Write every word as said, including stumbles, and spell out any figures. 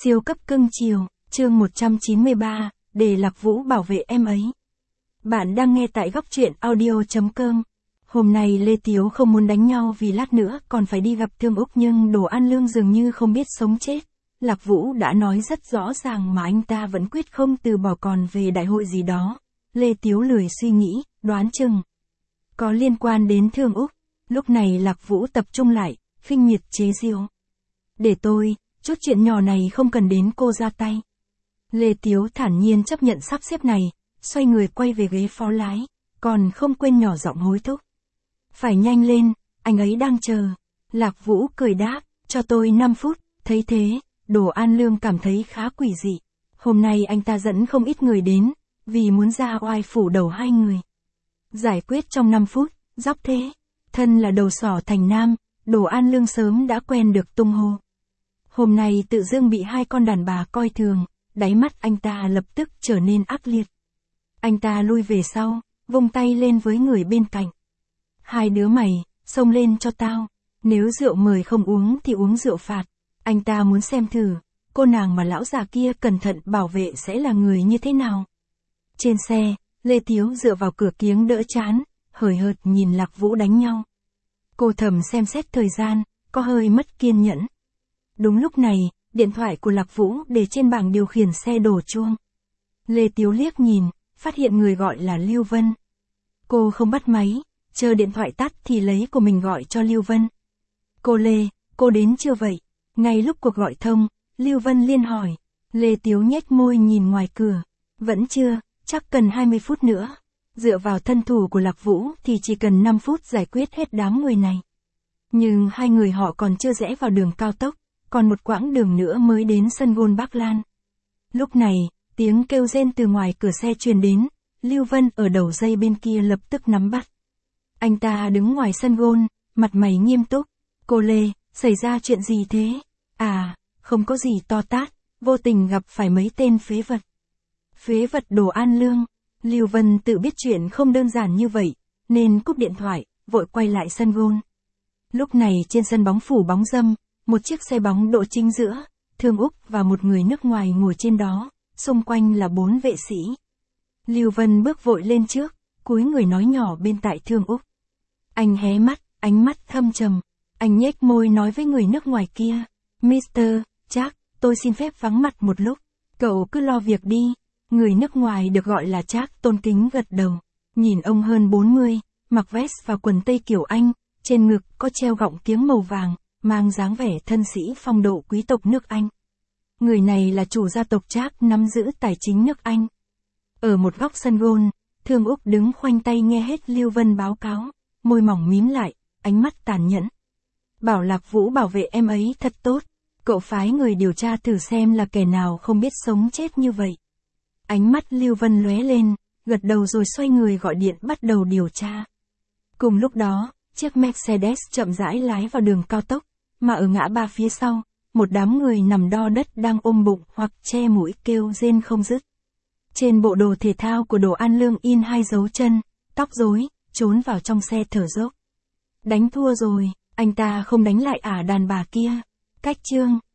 Siêu cấp cưng chiều, chương một trăm chín mươi ba, để Lạc Vũ bảo vệ em ấy. Bạn đang nghe tại góc truyện audio chấm com. Hôm nay Lê Tiếu không muốn đánh nhau vì lát nữa còn phải đi gặp Thương Úc, nhưng Đồ An Lương dường như không biết sống chết. Lạc Vũ đã nói rất rõ ràng mà anh ta vẫn quyết không từ bỏ, còn về đại hội gì đó. Lê Tiếu lười suy nghĩ, đoán chừng có liên quan đến Thương Úc. Lúc này Lạc Vũ tập trung lại, khinh miệt chế giễu. Để tôi, chút chuyện nhỏ này không cần đến cô ra tay. Lê Tiếu thản nhiên chấp nhận sắp xếp này, xoay người quay về ghế phó lái, còn không quên nhỏ giọng hối thúc. Phải nhanh lên, anh ấy đang chờ. Lạc Vũ cười đáp, cho tôi năm phút, thấy thế, Đồ An Lương cảm thấy khá quỷ dị. Hôm nay anh ta dẫn không ít người đến, vì muốn ra oai phủ đầu hai người. Giải quyết trong năm phút, dốc thế. Thân là đầu sỏ thành nam, Đồ An Lương sớm đã quen được tung hô. Hôm nay tự dưng bị hai con đàn bà coi thường, đáy mắt anh ta lập tức trở nên ác liệt. Anh ta lui về sau, vung tay lên với người bên cạnh. Hai đứa mày, xông lên cho tao. Nếu rượu mời không uống thì uống rượu phạt. Anh ta muốn xem thử, cô nàng mà lão già kia cẩn thận bảo vệ sẽ là người như thế nào. Trên xe, Lê Tiếu dựa vào cửa kiếng đỡ chán, hời hợt nhìn Lạc Vũ đánh nhau. Cô thầm xem xét thời gian, có hơi mất kiên nhẫn. Đúng lúc này, điện thoại của Lạc Vũ để trên bảng điều khiển xe đổ chuông. Lê Tiếu liếc nhìn, phát hiện người gọi là Lưu Vân. Cô không bắt máy, chờ điện thoại tắt thì lấy của mình gọi cho Lưu Vân. Cô Lê, cô đến chưa vậy? Ngay lúc cuộc gọi thông, Lưu Vân liên hỏi. Lê Tiếu nhếch môi nhìn ngoài cửa. Vẫn chưa, chắc cần hai mươi phút nữa. Dựa vào thân thủ của Lạc Vũ thì chỉ cần năm phút giải quyết hết đám người này. Nhưng hai người họ còn chưa rẽ vào đường cao tốc, còn một quãng đường nữa mới đến sân gôn Bắc Lan. Lúc này, tiếng kêu rên từ ngoài cửa xe truyền đến, Lưu Vân ở đầu dây bên kia lập tức nắm bắt. Anh ta đứng ngoài sân gôn, mặt mày nghiêm túc. Cô Lê, xảy ra chuyện gì thế? À, không có gì to tát, vô tình gặp phải mấy tên phế vật. Phế vật Đồ An Lương. Lưu Vân tự biết chuyện không đơn giản như vậy, nên cúp điện thoại, vội quay lại sân gôn. Lúc này trên sân bóng phủ bóng râm, một chiếc xe bóng đỗ chính giữa, Thương Úc và một người nước ngoài ngồi trên đó, xung quanh là bốn vệ sĩ. Lưu Vân bước vội lên trước, cúi người nói nhỏ bên tai Thương Úc. Anh hé mắt, ánh mắt thâm trầm. Anh nhếch môi nói với người nước ngoài kia. Mister Jack, tôi xin phép vắng mặt một lúc. Cậu cứ lo việc đi. Người nước ngoài được gọi là Jack tôn kính gật đầu. Nhìn ông hơn bốn mươi, mặc vest và quần tây kiểu Anh, trên ngực có treo gọng kiếng màu vàng, mang dáng vẻ thân sĩ phong độ quý tộc nước Anh. Người này là chủ gia tộc Jack nắm giữ tài chính nước Anh. Ở một góc sân gôn, Thương Úc đứng khoanh tay nghe hết Lưu Vân báo cáo, môi mỏng mím lại, ánh mắt tàn nhẫn. Bảo Lạc Vũ bảo vệ em ấy thật tốt, cậu phái người điều tra thử xem là kẻ nào không biết sống chết như vậy. Ánh mắt Lưu Vân lóe lên, gật đầu rồi xoay người gọi điện bắt đầu điều tra. Cùng lúc đó, chiếc Mercedes chậm rãi lái vào đường cao tốc, mà ở ngã ba phía sau, một đám người nằm đo đất đang ôm bụng hoặc che mũi kêu rên không dứt. Trên bộ đồ thể thao của Đồ An Lương in hai dấu chân, tóc rối, trốn vào trong xe thở dốc. Đánh thua rồi, anh ta không đánh lại ả đàn bà kia. Cách chương.